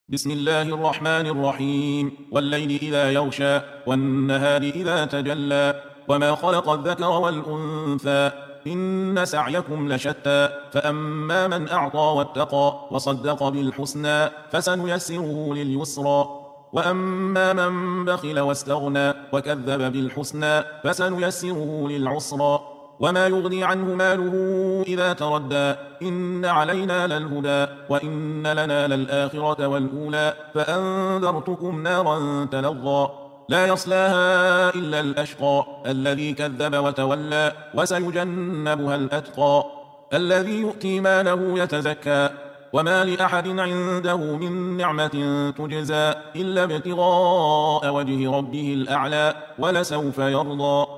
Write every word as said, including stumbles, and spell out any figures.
بسم الله الرحمن الرحيم والليل إذا يغشى والنهار إذا تجلى وما خلق الذكر والأنثى إن سعيكم لشتى فأما من أعطى واتقى وصدق بالحسنى فسنيسره لليسرى وأما من بخل واستغنى وكذب بالحسنى فسنيسره للعسرى وما يغني عنه ماله إذا تردى إن علينا للهدى وإن لنا للآخرة والأولى فأنذرتكم نارا تلظى لا يصلاها إلا الأشقى الذي كذب وتولى وسيجنبها الأتقى الذي يؤتي ماله يتزكى وما لأحد عنده من نعمة تجزى إلا ابتغاء وجه ربه الأعلى ولسوف يرضى